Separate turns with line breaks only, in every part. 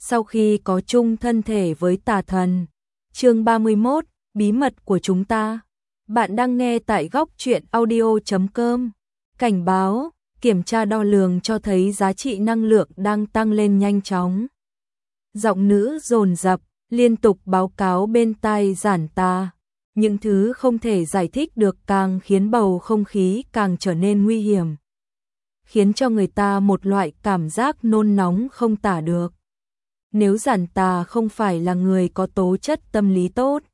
sau khi có chung thân thể với tà thần. Chương 31, bí mật của chúng ta. Bạn đang nghe tại góc truyện audio.com. Cảnh báo, kiểm tra đo lường cho thấy giá trị năng lượng đang tăng lên nhanh chóng. Giọng nữ dồn dập, liên tục báo cáo bên tai Giản Tà. Những thứ không thể giải thích được càng khiến bầu không khí càng trở nên nguy hiểm, khiến cho người ta một loại cảm giác nôn nóng không tả được. Nếu Giản Tà không phải là người có tố chất tâm lý tốt,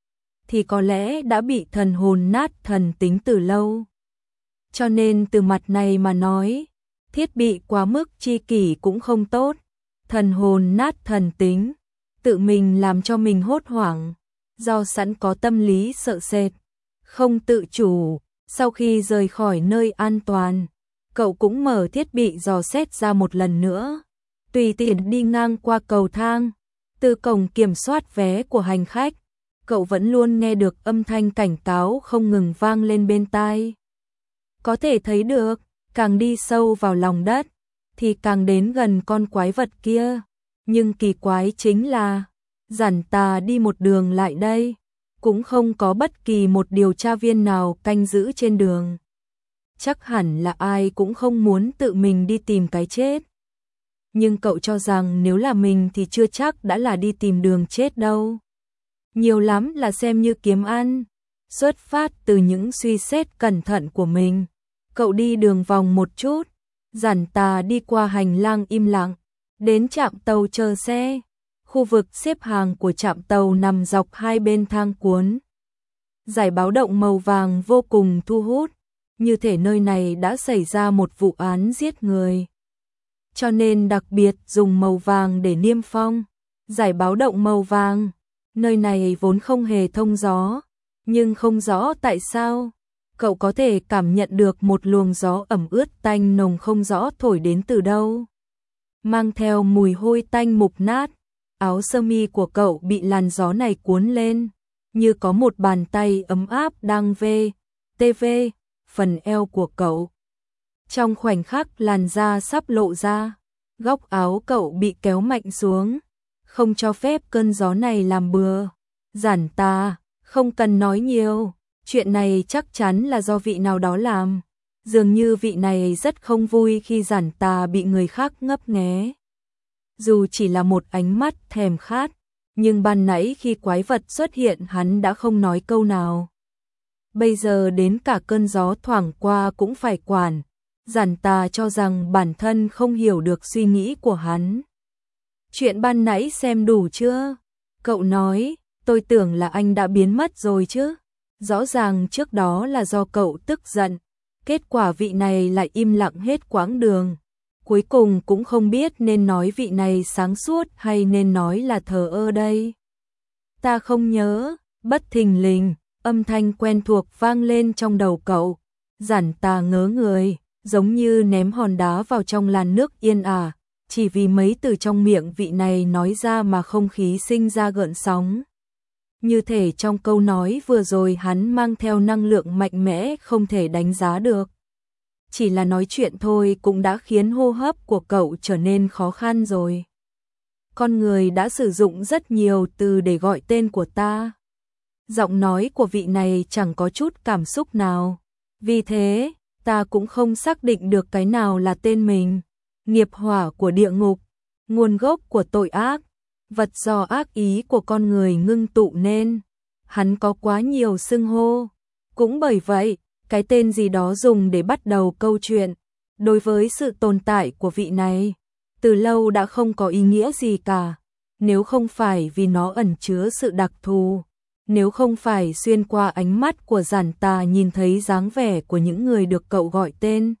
thì có lẽ đã bị thần hồn nát thần tính từ lâu. Cho nên từ mặt này mà nói, thiết bị quá mức chi kỷ cũng không tốt. Thần hồn nát thần tính, tự mình làm cho mình hốt hoảng, do sẵn có tâm lý sợ sệt, không tự chủ. Sau khi rời khỏi nơi an toàn, cậu cũng mở thiết bị dò xét ra một lần nữa. Tùy tiện đi ngang qua cầu thang, từ cổng kiểm soát vé của hành khách, cậu vẫn luôn nghe được âm thanh cảnh cáo không ngừng vang lên bên tai. Có thể thấy được, càng đi sâu vào lòng đất, thì càng đến gần con quái vật kia. Nhưng kỳ quái chính là, Giản Tà đi một đường lại đây, cũng không có bất kỳ một điều tra viên nào canh giữ trên đường. Chắc hẳn là ai cũng không muốn tự mình đi tìm cái chết. Nhưng cậu cho rằng nếu là mình thì chưa chắc đã là đi tìm đường chết đâu. Nhiều lắm là xem như kiếm ăn. Xuất phát từ những suy xét cẩn thận của mình, cậu đi đường vòng một chút. Giản Tà đi qua hành lang im lặng, đến trạm tàu chờ xe. Khu vực xếp hàng của trạm tàu nằm dọc hai bên thang cuốn. Dải báo động màu vàng vô cùng thu hút, như thể nơi này đã xảy ra một vụ án giết người. Cho nên đặc biệt dùng màu vàng để niêm phong. Dải báo động màu vàng, nơi này vốn không hề thông gió, nhưng không rõ tại sao, cậu có thể cảm nhận được một luồng gió ẩm ướt tanh nồng không rõ thổi đến từ đâu, mang theo mùi hôi tanh mục nát. Áo sơ mi của cậu bị làn gió này cuốn lên, như có một bàn tay ấm áp đang TV phần eo của cậu. Trong khoảnh khắc làn da sắp lộ ra, góc áo cậu bị kéo mạnh xuống, không cho phép cơn gió này làm bừa. Giản Tà, không cần nói nhiều, chuyện này chắc chắn là do vị nào đó làm. Dường như vị này rất không vui khi Giản Tà bị người khác ngấp nghé. Dù chỉ là một ánh mắt thèm khát, nhưng ban nãy khi quái vật xuất hiện hắn đã không nói câu nào. Bây giờ đến cả cơn gió thoảng qua cũng phải quản. Giản Tà cho rằng bản thân không hiểu được suy nghĩ của hắn. Chuyện ban nãy xem đủ chưa? Cậu nói, tôi tưởng là anh đã biến mất rồi chứ. Rõ ràng trước đó là do cậu tức giận, kết quả vị này lại im lặng hết quãng đường. Cuối cùng cũng không biết nên nói vị này sáng suốt hay nên nói là thờ ơ đây. Ta không nhớ. Bất thình lình, âm thanh quen thuộc vang lên trong đầu cậu. Giản Tà ngớ người, giống như ném hòn đá vào trong làn nước yên ả. Chỉ vì mấy từ trong miệng vị này nói ra mà không khí sinh ra gợn sóng. Như thể trong câu nói vừa rồi hắn mang theo năng lượng mạnh mẽ không thể đánh giá được. Chỉ là nói chuyện thôi cũng đã khiến hô hấp của cậu trở nên khó khăn rồi. Con người đã sử dụng rất nhiều từ để gọi tên của ta. Giọng nói của vị này chẳng có chút cảm xúc nào. Vì thế, ta cũng không xác định được cái nào là tên mình. Nghiệp hỏa của địa ngục, nguồn gốc của tội ác, vật do ác ý của con người ngưng tụ nên. Hắn có quá nhiều xưng hô. Cũng bởi vậy, cái tên gì đó dùng để bắt đầu câu chuyện, đối với sự tồn tại của vị này, từ lâu đã không có ý nghĩa gì cả. Nếu không phải vì nó ẩn chứa sự đặc thù, nếu không phải xuyên qua ánh mắt của Giản Tà nhìn thấy dáng vẻ của những người được cậu gọi tên,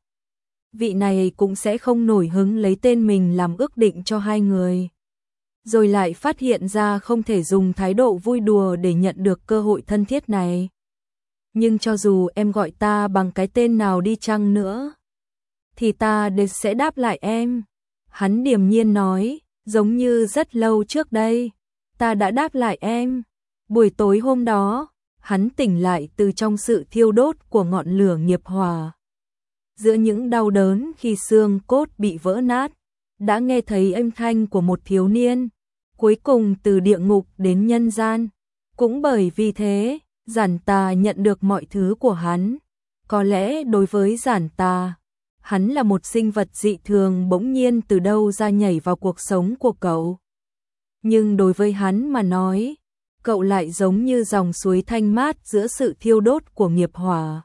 vị này cũng sẽ không nổi hứng lấy tên mình làm ước định cho hai người. Rồi lại phát hiện ra không thể dùng thái độ vui đùa để nhận được cơ hội thân thiết này. Nhưng cho dù em gọi ta bằng cái tên nào đi chăng nữa, thì ta sẽ đáp lại em. Hắn điềm nhiên nói, giống như rất lâu trước đây, ta đã đáp lại em. Buổi tối hôm đó, hắn tỉnh lại từ trong sự thiêu đốt của ngọn lửa nghiệp hỏa. Giữa những đau đớn khi xương cốt bị vỡ nát, đã nghe thấy âm thanh của một thiếu niên, cuối cùng từ địa ngục đến nhân gian. Cũng bởi vì thế, Giản Tà nhận được mọi thứ của hắn. Có lẽ đối với Giản Tà, hắn là một sinh vật dị thường bỗng nhiên từ đâu ra nhảy vào cuộc sống của cậu. Nhưng đối với hắn mà nói, cậu lại giống như dòng suối thanh mát giữa sự thiêu đốt của nghiệp hỏa.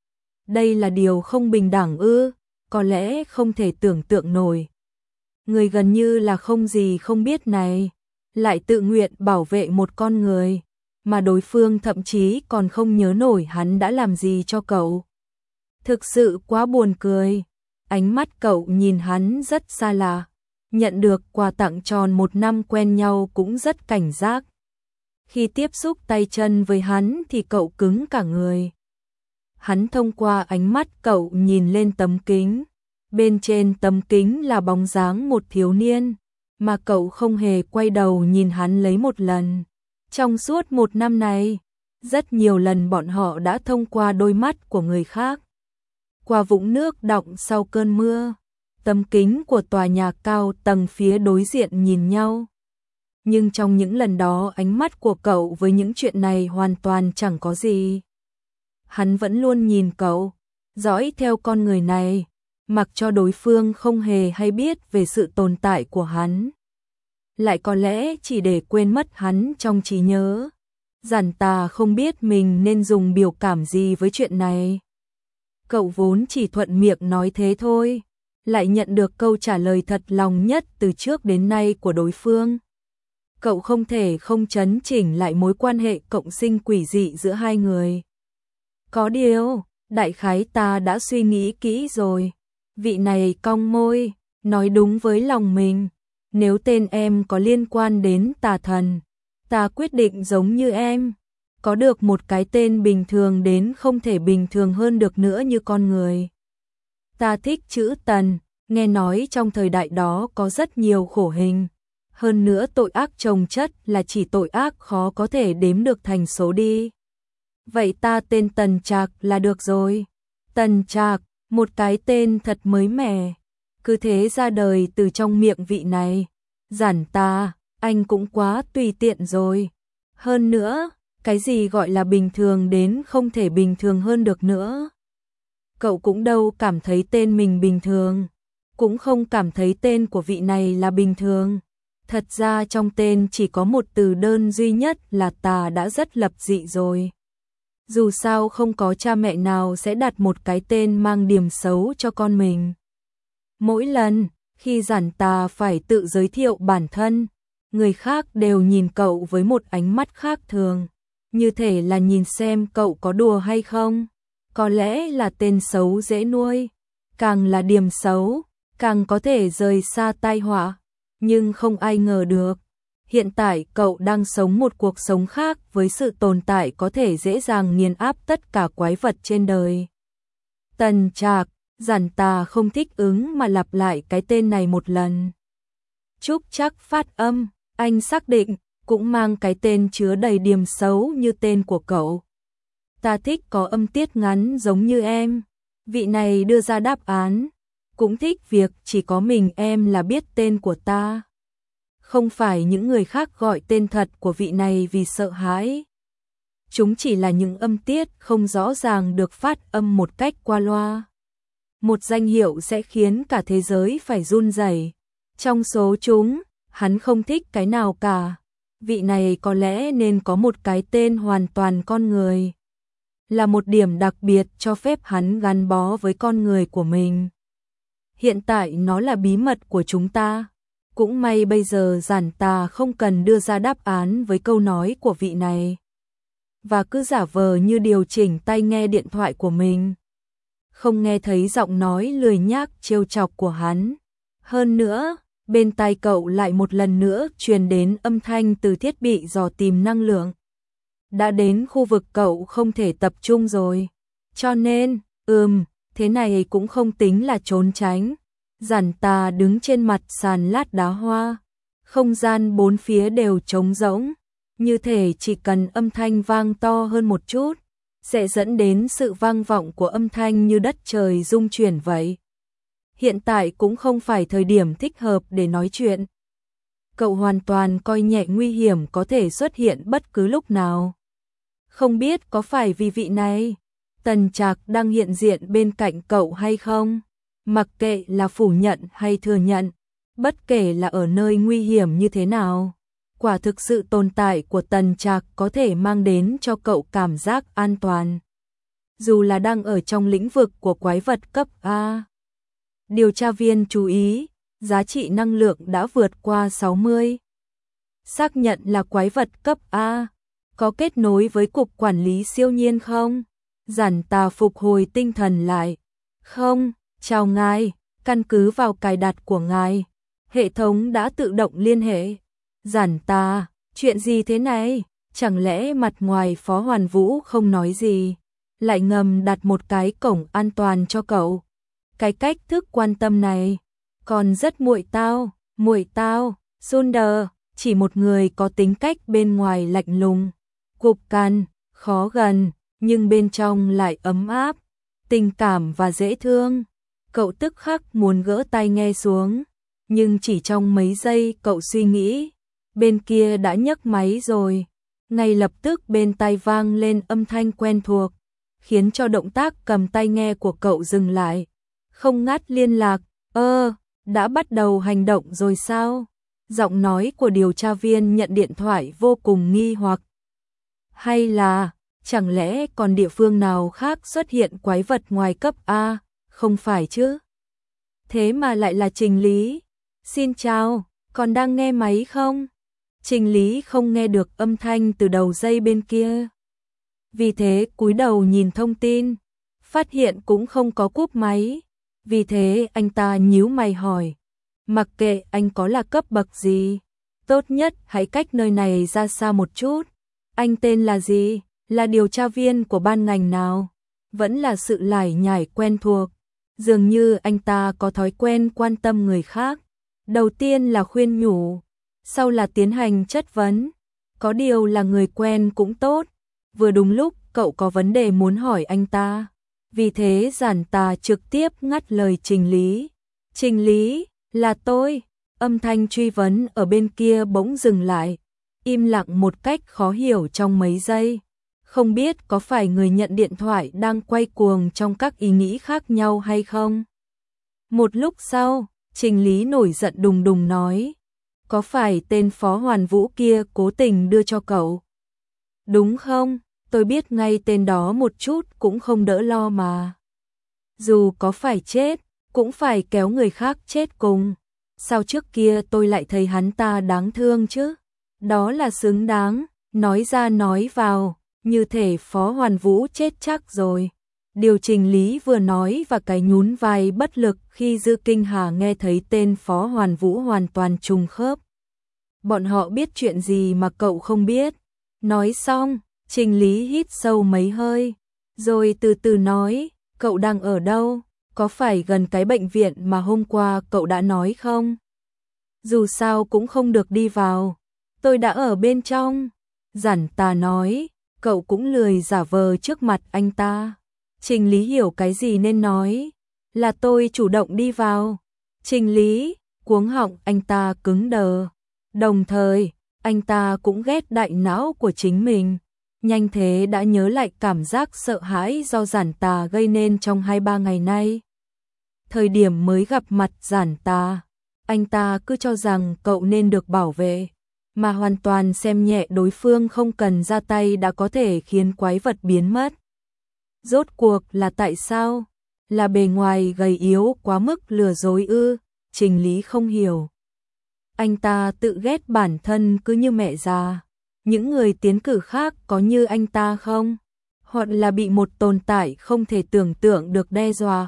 Đây là điều không bình đẳng ư? Có lẽ không thể tưởng tượng nổi. Người gần như là không gì không biết này, lại tự nguyện bảo vệ một con người, mà đối phương thậm chí còn không nhớ nổi hắn đã làm gì cho cậu. Thực sự quá buồn cười. Ánh mắt cậu nhìn hắn rất xa lạ, nhận được quà tặng tròn 1 năm quen nhau cũng rất cảnh giác. Khi tiếp xúc tay chân với hắn thì cậu cứng cả người. Hắn thông qua ánh mắt cậu nhìn lên tấm kính. Bên trên tấm kính là bóng dáng một thiếu niên, mà cậu không hề quay đầu nhìn hắn lấy một lần. Trong suốt 1 năm này, rất nhiều lần bọn họ đã thông qua đôi mắt của người khác. Qua vũng nước đọng sau cơn mưa, tấm kính của tòa nhà cao tầng phía đối diện nhìn nhau. Nhưng trong những lần đó ánh mắt của cậu với những chuyện này hoàn toàn chẳng có gì. Hắn vẫn luôn nhìn cậu, dõi theo con người này, mặc cho đối phương không hề hay biết về sự tồn tại của hắn. Lại có lẽ chỉ để quên mất hắn trong trí nhớ. Giản Tà không biết mình nên dùng biểu cảm gì với chuyện này. Cậu vốn chỉ thuận miệng nói thế thôi, lại nhận được câu trả lời thật lòng nhất từ trước đến nay của đối phương. Cậu không thể không chấn chỉnh lại mối quan hệ cộng sinh quỷ dị giữa hai người. Có điều, đại khái ta đã suy nghĩ kỹ rồi. Vị này cong môi, nói đúng với lòng mình. Nếu tên em có liên quan đến tà thần, ta quyết định giống như em. Có được một cái tên bình thường đến không thể bình thường hơn được nữa như con người. Ta thích chữ Tần, nghe nói trong thời đại đó có rất nhiều khổ hình. Hơn nữa tội ác chồng chất là chỉ tội ác khó có thể đếm được thành số đi. Vậy ta tên Tần Trạc là được rồi. Tần Trạc, một cái tên thật mới mẻ. Cứ thế ra đời từ trong miệng vị này. Giản Tà, anh cũng quá tùy tiện rồi. Hơn nữa, cái gì gọi là bình thường đến không thể bình thường hơn được nữa. Cậu cũng đâu cảm thấy tên mình bình thường, cũng không cảm thấy tên của vị này là bình thường. Thật ra trong tên chỉ có một từ đơn duy nhất là tà đã rất lập dị rồi. Dù sao không có cha mẹ nào sẽ đặt một cái tên mang điểm xấu cho con mình. Mỗi lần khi Giản Tà phải tự giới thiệu bản thân, người khác đều nhìn cậu với một ánh mắt khác thường, như thể là nhìn xem cậu có đùa hay không. Có lẽ là tên xấu dễ nuôi, càng là điểm xấu, càng có thể rời xa tai họa. Nhưng không ai ngờ được, hiện tại cậu đang sống một cuộc sống khác với sự tồn tại có thể dễ dàng nghiền áp tất cả quái vật trên đời. Tần Trạc, Giản Tà không thích ứng mà lặp lại cái tên này một lần. Trúc Trác phát âm, anh xác định, cũng mang cái tên chứa đầy điểm xấu như tên của cậu. Ta thích có âm tiết ngắn giống như em. Vị này đưa ra đáp án. Cũng thích việc chỉ có mình em là biết tên của ta. Không phải những người khác gọi tên thật của vị này vì sợ hãi. Chúng chỉ là những âm tiết không rõ ràng được phát âm một cách qua loa. Một danh hiệu sẽ khiến cả thế giới phải run rẩy. Trong số chúng, hắn không thích cái nào cả. Vị này có lẽ nên có một cái tên hoàn toàn con người. Là một điểm đặc biệt cho phép hắn gắn bó với con người của mình. Hiện tại nó là bí mật của chúng ta. Cũng may bây giờ Giản Tà không cần đưa ra đáp án với câu nói của vị này. Và cứ giả vờ như điều chỉnh tai nghe điện thoại của mình. Không nghe thấy giọng nói lười nhác trêu chọc của hắn. Hơn nữa, bên tai cậu lại một lần nữa truyền đến âm thanh từ thiết bị dò tìm năng lượng. Đã đến khu vực cậu không thể tập trung rồi. Cho nên, thế này cũng không tính là trốn tránh. Giản Tà đứng trên mặt sàn lát đá hoa. Không gian bốn phía đều trống rỗng. Như thể chỉ cần âm thanh vang to hơn một chút, sẽ dẫn đến sự vang vọng của âm thanh như đất trời rung chuyển vậy. hiện tại cũng không phải thời điểm thích hợp để nói chuyện. Cậu hoàn toàn coi nhẹ nguy hiểm có thể xuất hiện bất cứ lúc nào. Không biết có phải vì vị này, Tần Trạc đang hiện diện bên cạnh cậu hay không? Mặc kệ là phủ nhận hay thừa nhận, bất kể là ở nơi nguy hiểm như thế nào, quả thực sự tồn tại của Tần Trạc có thể mang đến cho cậu cảm giác an toàn. Dù là đang ở trong lĩnh vực của quái vật cấp A. Điều tra viên chú ý, giá trị năng lượng đã vượt qua 60. Xác nhận là quái vật cấp A. Có kết nối với cục quản lý siêu nhiên không? Giản Tà phục hồi tinh thần lại. Không, chào ngài, căn cứ vào cài đặt của ngài. Hệ thống đã tự động liên hệ. Giản Tà, chuyện gì thế này? Chẳng lẽ mặt ngoài Phó Hoàn Vũ không nói gì, lại ngầm đặt một cái cổng an toàn cho cậu? Cái cách thức quan tâm này còn rất muội tao, Sunder, chỉ một người có tính cách bên ngoài lạnh lùng, cục cằn, khó gần, nhưng bên trong lại ấm áp, tình cảm và dễ thương. Cậu tức khắc muốn gỡ tai nghe xuống, nhưng chỉ trong mấy giây cậu suy nghĩ, bên kia đã nhấc máy rồi. Ngay lập tức bên tai vang lên âm thanh quen thuộc, khiến cho động tác cầm tai nghe của cậu dừng lại. Không ngắt liên lạc, đã bắt đầu hành động rồi sao? Giọng nói của điều tra viên nhận điện thoại vô cùng nghi hoặc. Hay là, chẳng lẽ còn địa phương nào khác xuất hiện quái vật ngoài cấp A, không phải chứ? Thế mà lại là Trình Lý. Xin chào, còn đang nghe máy không? Trình Lý không nghe được âm thanh từ đầu dây bên kia. Vì thế cúi đầu nhìn thông tin, phát hiện cũng không có cúp máy. Vì thế anh ta nhíu mày hỏi, mặc kệ anh có là cấp bậc gì, tốt nhất hãy cách nơi này ra xa một chút. Anh tên là gì? Là điều tra viên của ban ngành nào? Vẫn là sự lải nhải quen thuộc. Dường như anh ta có thói quen quan tâm người khác. Đầu tiên là khuyên nhủ, sau là tiến hành chất vấn. Có điều là người quen cũng tốt. Vừa đúng lúc cậu có vấn đề muốn hỏi anh ta. Vì thế Giản Tà trực tiếp ngắt lời Trình Lý. Trình Lý, là tôi. Âm thanh truy vấn ở bên kia bỗng dừng lại, im lặng một cách khó hiểu trong mấy giây. Không biết có phải người nhận điện thoại đang quay cuồng trong các ý nghĩ khác nhau hay không? Một lúc sau, Trình Lý nổi giận đùng đùng nói, có phải tên Phó Hoàn Vũ kia cố tình đưa cho cậu? Đúng không? Tôi biết ngay tên đó một chút cũng không đỡ lo mà. Dù có phải chết, cũng phải kéo người khác chết cùng. Sao trước kia tôi lại thấy hắn ta đáng thương chứ? Đó là xứng đáng, nói ra nói vào, như thể Phó Hoàn Vũ chết chắc rồi. Điều Trình Lý vừa nói và cái nhún vai bất lực khi Dư Kinh Hà nghe thấy tên Phó Hoàn Vũ hoàn toàn trùng khớp. Bọn họ biết chuyện gì mà cậu không biết? Nói xong, Trình Lý hít sâu mấy hơi, rồi từ từ nói, cậu đang ở đâu? Có phải gần cái bệnh viện mà hôm qua cậu đã nói không? Dù sao cũng không được đi vào. Tôi đã ở bên trong. Giản Tà nói, cậu cũng lười giả vờ trước mặt anh ta. Trình Lý hiểu cái gì nên nói, là tôi chủ động đi vào. Trình Lý, cuống họng anh ta cứng đờ. Đồng thời, anh ta cũng ghét đại não của chính mình. Nhanh thế đã nhớ lại cảm giác sợ hãi do Giản Tà gây nên trong 2-3 ngày nay. Thời điểm mới gặp mặt Giản Tà, anh ta cứ cho rằng cậu nên được bảo vệ, mà hoàn toàn xem nhẹ đối phương không cần ra tay đã có thể khiến quái vật biến mất. Rốt cuộc là tại sao? Là bề ngoài gầy yếu quá mức lừa dối ư? Trình Lý không hiểu. Anh ta tự ghét bản thân cứ như mẹ già. Những người tiến cử khác có như anh ta không? Hoặc là bị một tồn tại không thể tưởng tượng được đe dọa,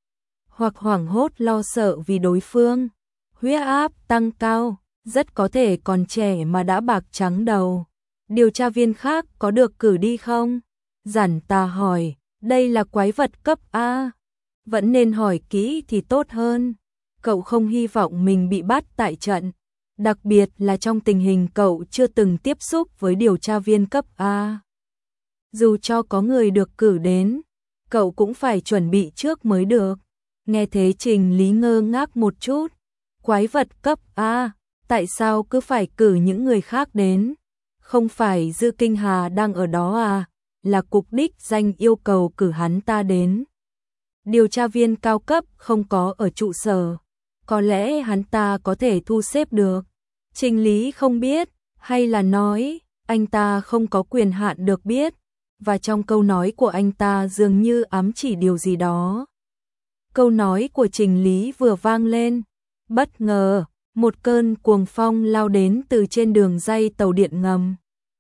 hoặc hoảng hốt lo sợ vì đối phương huyết áp tăng cao, rất có thể còn trẻ mà đã bạc trắng đầu. Điều tra viên khác có được cử đi không? Giản Tà hỏi, đây là quái vật cấp A. Vẫn nên hỏi kỹ thì tốt hơn. Cậu không hy vọng mình bị bắt tại trận, đặc biệt là trong tình hình cậu chưa từng tiếp xúc với điều tra viên cấp A. Dù cho có người được cử đến, cậu cũng phải chuẩn bị trước mới được. Nghe thế Trình Lý ngơ ngác một chút. Quái vật cấp A, tại sao cứ phải cử những người khác đến? Không phải Dư Kinh Hà đang ở đó à? Là cục đích danh yêu cầu cử hắn ta đến. Điều tra viên cao cấp không có ở trụ sở. Có lẽ hắn ta có thể thu xếp được. Trình Lý không biết, hay là nói, anh ta không có quyền hạn được biết, và trong câu nói của anh ta dường như ám chỉ điều gì đó. Câu nói của Trình Lý vừa vang lên, bất ngờ, một cơn cuồng phong lao đến từ trên đường ray tàu điện ngầm.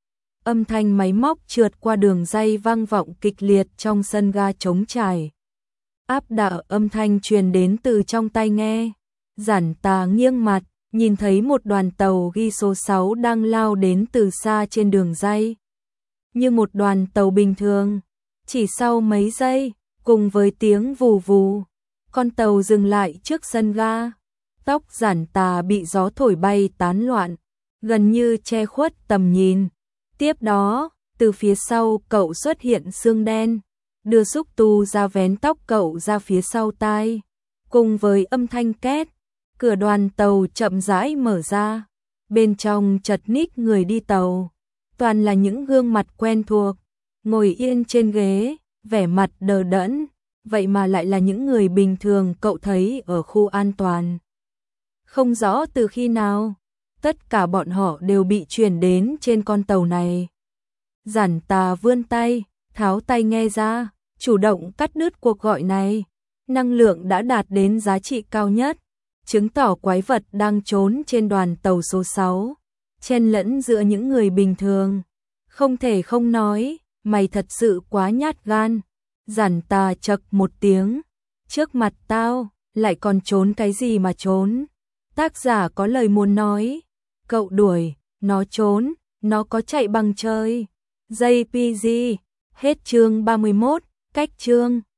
Âm thanh máy móc trượt qua đường ray vang vọng kịch liệt trong sân ga trống trải. Áp đảo âm thanh truyền đến từ trong tai nghe. Giản Tà nghiêng mặt, nhìn thấy một đoàn tàu ghi số 6 đang lao đến từ xa trên đường ray. Như một đoàn tàu bình thường. Chỉ sau mấy giây, cùng với tiếng vù vù, con tàu dừng lại trước sân ga. Tóc Giản Tà bị gió thổi bay tán loạn, gần như che khuất tầm nhìn. Tiếp đó, từ phía sau cậu xuất hiện xương đen, đưa xúc tu ra vén tóc cậu ra phía sau tai. Cùng với âm thanh két, cửa đoàn tàu chậm rãi mở ra. Bên trong chật ních người đi tàu, toàn là những gương mặt quen thuộc, ngồi yên trên ghế, vẻ mặt đờ đẫn, vậy mà lại là những người bình thường cậu thấy ở khu an toàn. Không rõ từ khi nào, tất cả bọn họ đều bị chuyển đến trên con tàu này. Giản Tà vươn tay, tháo tai nghe ra, chủ động cắt đứt cuộc gọi này. Năng lượng đã đạt đến giá trị cao nhất, chứng tỏ quái vật đang trốn trên đoàn tàu số 6, chen lẫn giữa những người bình thường. Không thể không nói, mày thật sự quá nhát gan. Giản Tà chậc một tiếng, trước mặt tao, lại còn trốn cái gì mà trốn? Tác giả có lời muốn nói, cậu đuổi, nó trốn, nó có chạy bằng trời. JPG, hết chương 31, cách chương.